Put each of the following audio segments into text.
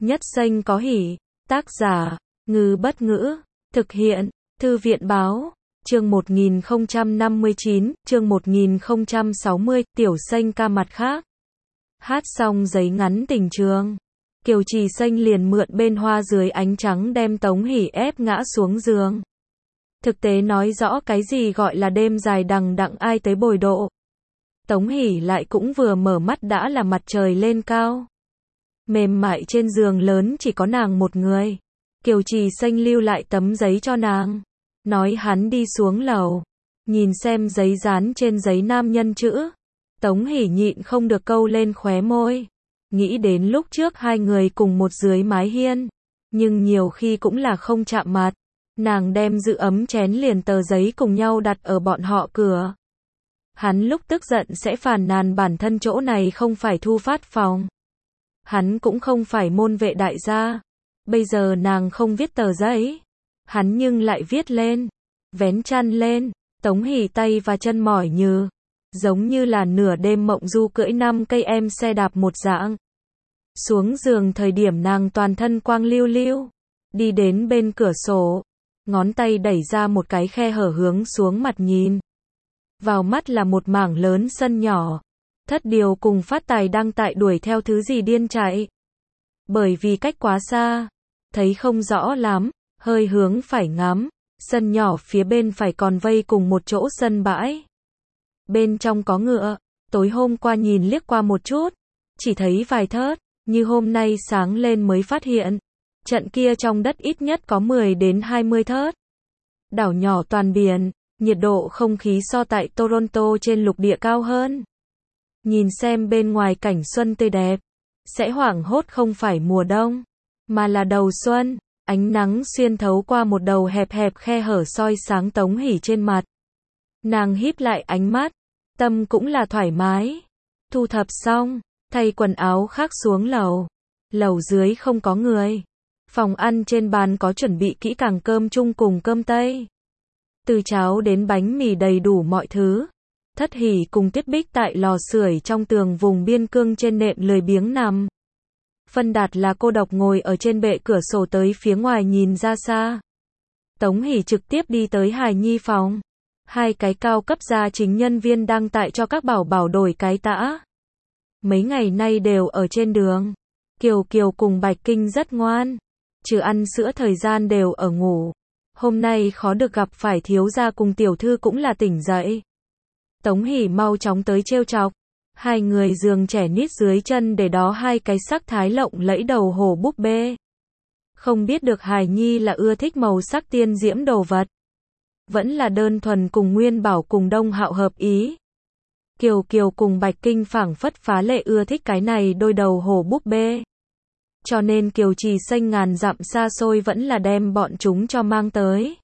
Nhất xanh có hỉ. Tác giả, Ngư Bất Ngữ. Thực hiện, Thư viện Báo. Chương 1059, chương 1060, Tiểu Xanh ca mặt khác. Hát xong giấy ngắn tình trường. Kiều Trì Xanh liền mượn bên hoa dưới ánh trắng đem Tống Hỷ ép ngã xuống giường. Thực tế nói rõ cái gì gọi là đêm dài đằng đẵng ai tới bồi độ. Tống Hỷ lại cũng vừa mở mắt đã là mặt trời lên cao. Mềm mại trên giường lớn chỉ có nàng một người. Kiều Trì Xanh lưu lại tấm giấy cho nàng. Nói hắn đi xuống lầu. Nhìn xem giấy dán trên giấy nam nhân chữ. Tống Hỷ nhịn không được câu lên khóe môi. Nghĩ đến lúc trước hai người cùng một dưới mái hiên. Nhưng nhiều khi cũng là không chạm mặt. Nàng đem giữ ấm chén liền tờ giấy cùng nhau đặt ở bọn họ cửa. Hắn lúc tức giận sẽ phàn nàn bản thân chỗ này không phải thu phát phòng. Hắn cũng không phải môn vệ đại gia. Bây giờ nàng không viết tờ giấy. Hắn nhưng lại viết lên. Vén chăn lên. Tống Hỷ tay và chân mỏi nhừ. Giống như là nửa đêm mộng du cưỡi 5 cây em xe đạp một dạng. Xuống giường thời điểm nàng toàn thân quang lưu lưu. Đi đến bên cửa sổ. Ngón tay đẩy ra một cái khe hở hướng xuống mặt nhìn. Vào mắt là một mảng lớn sân nhỏ. Thất Điều cùng Phát Tài đang tại đuổi theo thứ gì điên chạy. Bởi vì cách quá xa. Thấy không rõ lắm. Hơi hướng phải ngắm. Sân nhỏ phía bên phải còn vây cùng một chỗ sân bãi. Bên trong có ngựa. Tối hôm qua nhìn liếc qua một chút. Chỉ thấy vài thớt. Như hôm nay sáng lên mới phát hiện. Trận kia trong đất ít nhất có 10 đến 20 thớt. Đảo nhỏ toàn biển. Nhiệt độ không khí so tại Toronto trên lục địa cao hơn. Nhìn xem bên ngoài cảnh xuân tươi đẹp. Sẽ hoảng hốt không phải mùa đông. Mà là đầu xuân. Ánh nắng xuyên thấu qua một đầu hẹp hẹp khe hở soi sáng Tống Hỷ trên mặt. Nàng híp lại ánh mắt. Tâm cũng là thoải mái. Thu thập xong. Thay quần áo khác xuống lầu. Lầu dưới không có người. Phòng ăn trên bàn có chuẩn bị kỹ càng cơm chung cùng cơm tây. Từ cháo đến bánh mì đầy đủ mọi thứ. Thất Hỷ cùng Tiết Bích tại lò sưởi trong tường vùng biên cương trên nệm lười biếng nằm. Phân Đạt là cô độc ngồi ở trên bệ cửa sổ tới phía ngoài nhìn ra xa. Tống Hỷ trực tiếp đi tới hài nhi phòng. Hai cái cao cấp gia chính nhân viên đang tại cho các bảo bảo đổi cái tã. Mấy ngày nay đều ở trên đường. Kiều Kiều cùng Bạch Kinh rất ngoan. Trừ ăn sữa thời gian đều ở ngủ. Hôm nay khó được gặp phải thiếu gia cùng tiểu thư cũng là tỉnh dậy. Tống Hỷ mau chóng tới trêu chọc. Hai người giường trẻ nít dưới chân để đó hai cái sắc thái lộng lẫy đầu hổ búp bê. Không biết được hài nhi là ưa thích màu sắc tiên diễm đồ vật. Vẫn là đơn thuần cùng Nguyên Bảo cùng Đông Hạo hợp ý. Kiều Kiều cùng Bạch Kinh phảng phất phá lệ ưa thích cái này đôi đầu hổ búp bê. Cho nên Kiều Trì Xanh ngàn dặm xa xôi vẫn là đem bọn chúng cho mang tới.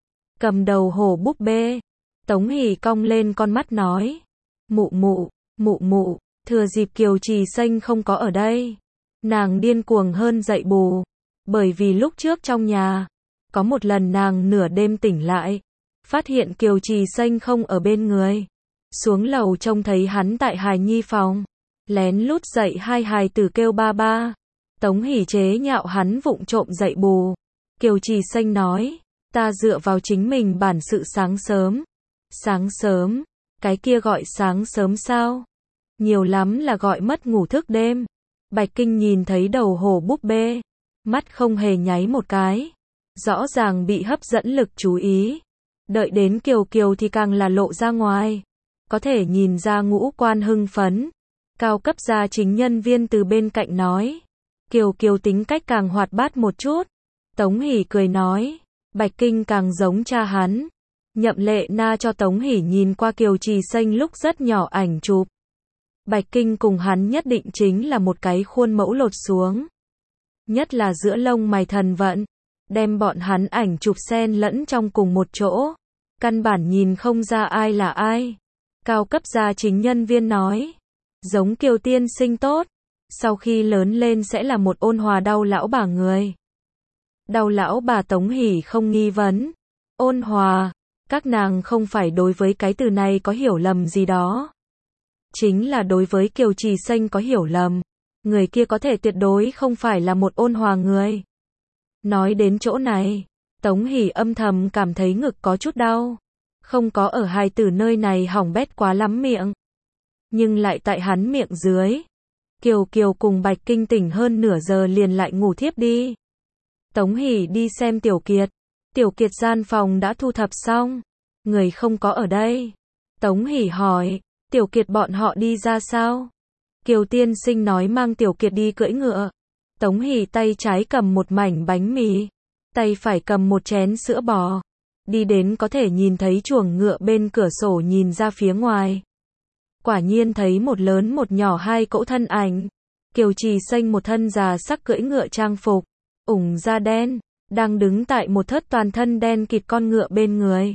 Cầm đầu hổ búp bê. Tống Hỷ cong lên con mắt nói. Mụ mụ, mụ mụ, thừa dịp Kiều Trì Xanh không có ở đây. Nàng điên cuồng hơn dậy bù. Bởi vì lúc trước trong nhà, có một lần nàng nửa đêm tỉnh lại. Phát hiện Kiều Trì Xanh không ở bên người. Xuống lầu trông thấy hắn tại hài nhi phòng. Lén lút dậy hai hài tử kêu ba ba. Tống Hỷ chế nhạo hắn vụng trộm dậy bù. Kiều Trì Xanh nói. Ta dựa vào chính mình bản sự sáng sớm. Sáng sớm. Cái kia gọi sáng sớm sao? Nhiều lắm là gọi mất ngủ thức đêm. Bạch Kinh nhìn thấy đầu hổ búp bê. Mắt không hề nháy một cái. Rõ ràng bị hấp dẫn lực chú ý. Đợi đến Kiều Kiều thì càng là lộ ra ngoài. Có thể nhìn ra ngũ quan hưng phấn. Cao cấp gia chính nhân viên từ bên cạnh nói. Kiều Kiều tính cách càng hoạt bát một chút. Tống Hỷ cười nói. Bạch Kinh càng giống cha hắn. Nhậm Lệ Na cho Tống Hỷ nhìn qua Kiều Trì Xanh lúc rất nhỏ ảnh chụp. Bạch Kinh cùng hắn nhất định chính là một cái khuôn mẫu lột xuống. Nhất là giữa lông mày thần vận. Đem bọn hắn ảnh chụp xen lẫn trong cùng một chỗ. Căn bản nhìn không ra ai là ai. Cao cấp gia chính nhân viên nói. Giống Kiều tiên sinh tốt. Sau khi lớn lên sẽ là một ôn hòa đau lão bà người. Đau lão bà Tống Hỷ không nghi vấn. Ôn hòa. Các nàng không phải đối với cái từ này có hiểu lầm gì đó. Chính là đối với Kiều Trì Xanh có hiểu lầm. người kia có thể tuyệt đối không phải là một ôn hòa người. Nói đến chỗ này, Tống Hỷ âm thầm cảm thấy ngực có chút đau. Không có ở hài tử nơi này hỏng bét quá lắm miệng. Nhưng lại tại hắn miệng dưới. Kiều Kiều cùng Bạch Kinh tỉnh hơn nửa giờ liền lại ngủ thiếp đi. Tống Hỷ đi xem Tiểu Kiệt. Tiểu Kiệt gian phòng đã thu thập xong. Người không có ở đây. Tống Hỷ hỏi, Tiểu Kiệt bọn họ đi ra sao? Kiều tiên sinh nói mang Tiểu Kiệt đi cưỡi ngựa. Tống Hỷ tay trái cầm một mảnh bánh mì, tay phải cầm một chén sữa bò. Đi đến có thể nhìn thấy chuồng ngựa bên cửa sổ nhìn ra phía ngoài. Quả nhiên thấy một lớn một nhỏ hai cỗ thân ảnh. Kiều Trì Xanh một thân già sắc cưỡi ngựa trang phục, ủng da đen, đang đứng tại một thớt toàn thân đen kịt con ngựa bên người.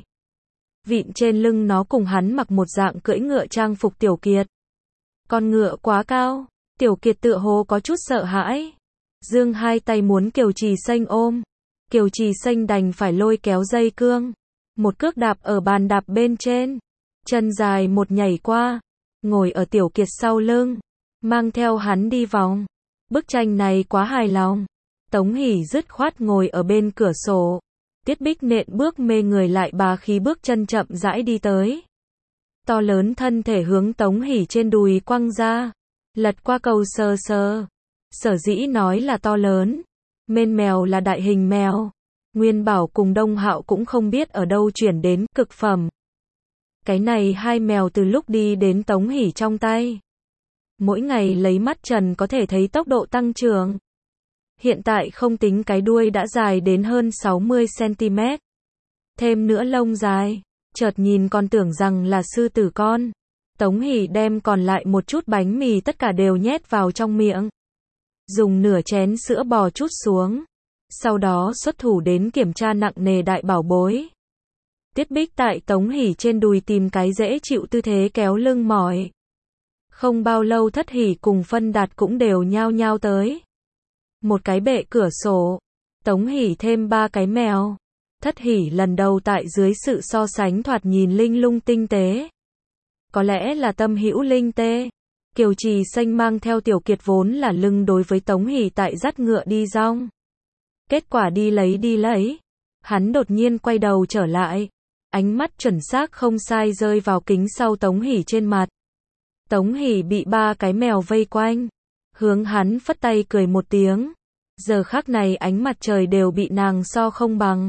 Vịn trên lưng nó cùng hắn mặc một dạng cưỡi ngựa trang phục Tiểu Kiệt. Con ngựa quá cao, Tiểu Kiệt tựa hồ có chút sợ hãi. Giương hai tay muốn Kiều Trì Xanh ôm. Kiều Trì Xanh đành phải lôi kéo dây cương. Một cước đạp ở bàn đạp bên trên. Chân dài một nhảy qua. Ngồi ở Tiểu Kiệt sau lưng. Mang theo hắn đi vòng. Bức tranh này quá hài lòng. Tống Hỷ dứt khoát ngồi ở bên cửa sổ. Tiết Bích nện bước mê người lại bá khí bước chân chậm rãi đi tới. To lớn thân thể hướng Tống Hỷ trên đùi quăng ra. Lật qua cầu sờ sờ. Sở dĩ nói là to lớn. Mên mèo là đại hình mèo. Nguyên Bảo cùng Đông Hạo cũng không biết ở đâu chuyển đến cực phẩm. Cái này hai mèo từ lúc đi đến Tống Hỷ trong tay. Mỗi ngày lấy mắt trần có thể thấy tốc độ tăng trưởng. Hiện tại không tính cái đuôi đã dài đến hơn 60 cm. Thêm nữa lông dài. Chợt nhìn còn tưởng rằng là sư tử con. Tống Hỷ đem còn lại một chút bánh mì tất cả đều nhét vào trong miệng. Dùng nửa chén sữa bò trút xuống. Sau đó xuất thủ đến kiểm tra nặng nề đại bảo bối. Tiết Bích tại Tống Hỷ trên đùi tìm cái dễ chịu tư thế kéo lưng mỏi. Không bao lâu Thất Hỷ cùng Phân Đạt cũng đều nhao nhao tới. Một cái bệ cửa sổ. Tống Hỷ thêm 3 cái mèo. Thất Hỷ lần đầu tại dưới sự so sánh thoạt nhìn linh lung tinh tế. Có lẽ là tâm hữu linh tê. Kiều Trì Xanh mang theo Tiểu Kiệt vốn là lưng đối với Tống Hỷ tại dắt ngựa đi rong. Kết quả đi lấy. Hắn đột nhiên quay đầu trở lại. Ánh mắt chuẩn xác không sai rơi vào kính sau Tống Hỷ trên mặt. Tống Hỷ bị 3 cái mèo vây quanh. Hướng hắn phất tay cười một tiếng. Giờ khắc này ánh mặt trời đều bị nàng so không bằng.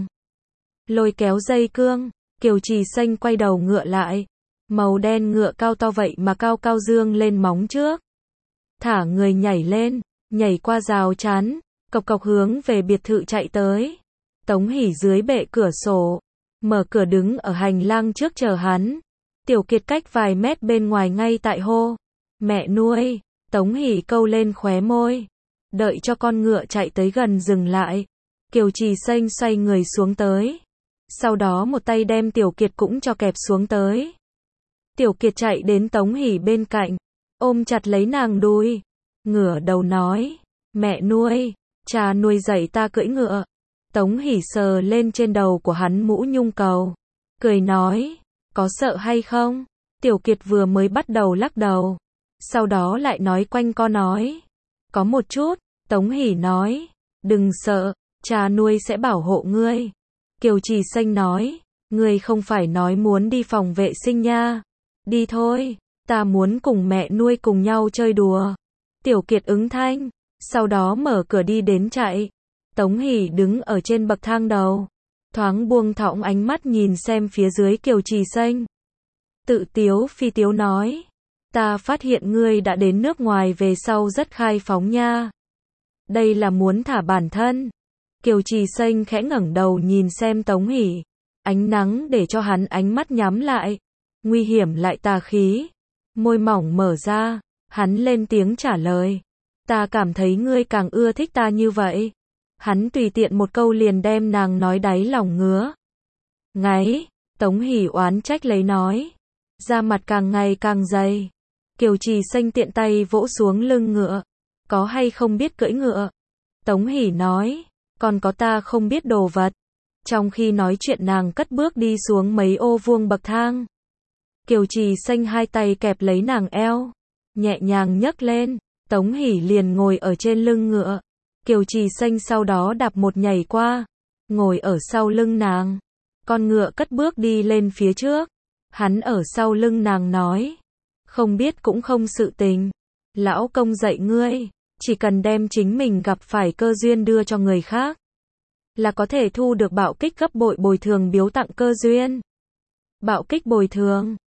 Lôi kéo dây cương. Kiều Trì Xanh quay đầu ngựa lại. Màu đen ngựa cao to vậy mà cao cao dương lên móng trước. Thả người nhảy lên. Nhảy qua rào chắn. Cộc cộc hướng về biệt thự chạy tới. Tống Hỷ dưới bệ cửa sổ. Mở cửa đứng ở hành lang trước chờ hắn. Tiểu Kiệt cách vài mét bên ngoài ngay tại hô. Mẹ nuôi. Tống Hỷ câu lên khóe môi. Đợi cho con ngựa chạy tới gần dừng lại. Kiều Trì Xanh xoay người xuống tới. Sau đó một tay đem Tiểu Kiệt cũng cho kẹp xuống tới. Tiểu Kiệt chạy đến Tống Hỷ bên cạnh. Ôm chặt lấy nàng đùi. Ngửa đầu nói. Mẹ nuôi. Cha nuôi dạy ta cưỡi ngựa. Tống Hỷ sờ lên trên đầu của hắn mũ nhung cầu. Cười nói. Có sợ hay không? Tiểu Kiệt vừa mới bắt đầu lắc đầu. Sau đó lại nói quanh co nói. Có một chút. Tống Hỷ nói. Đừng sợ. Cha nuôi sẽ bảo hộ ngươi. Kiều Trì Xanh nói. Ngươi không phải nói muốn đi phòng vệ sinh nha. Đi thôi. Ta muốn cùng mẹ nuôi cùng nhau chơi đùa. Tiểu Kiệt ứng thanh. Sau đó mở cửa đi đến chạy. Tống Hỷ đứng ở trên bậc thang đầu. Thoáng buông thõng ánh mắt nhìn xem phía dưới Kiều Trì Xanh. Tự tiếu phi tiếu nói. Ta phát hiện ngươi đã đến nước ngoài về sau rất khai phóng nha. Đây là muốn thả bản thân. Kiều Trì Xanh khẽ ngẩng đầu nhìn xem Tống Hỷ. Ánh nắng để cho hắn ánh mắt nhắm lại. Nguy hiểm lại tà khí. Môi mỏng mở ra. Hắn lên tiếng trả lời. Ta cảm thấy ngươi càng ưa thích ta như vậy. Hắn tùy tiện một câu liền đem nàng nói đáy lòng ngứa. Ngáy. Tống Hỷ oán trách lấy nói. Da mặt càng ngày càng dày. Kiều Trì Xanh tiện tay vỗ xuống lưng ngựa. Có hay không biết cưỡi ngựa? Tống Hỷ nói. Còn có ta không biết đồ vật. Trong khi nói chuyện nàng cất bước đi xuống mấy ô vuông bậc thang. Kiều Trì Xanh hai tay kẹp lấy nàng eo. Nhẹ nhàng nhấc lên. Tống Hỷ liền ngồi ở trên lưng ngựa. Kiều Trì Xanh sau đó đạp một nhảy qua, ngồi ở sau lưng nàng. Con ngựa cất bước đi lên phía trước. Hắn ở sau lưng nàng nói, không biết cũng không sự tình. Lão công dạy ngươi, chỉ cần đem chính mình gặp phải cơ duyên đưa cho người khác, là có thể thu được bạo kích gấp bội bồi thường biếu tặng cơ duyên. Bạo kích bồi thường.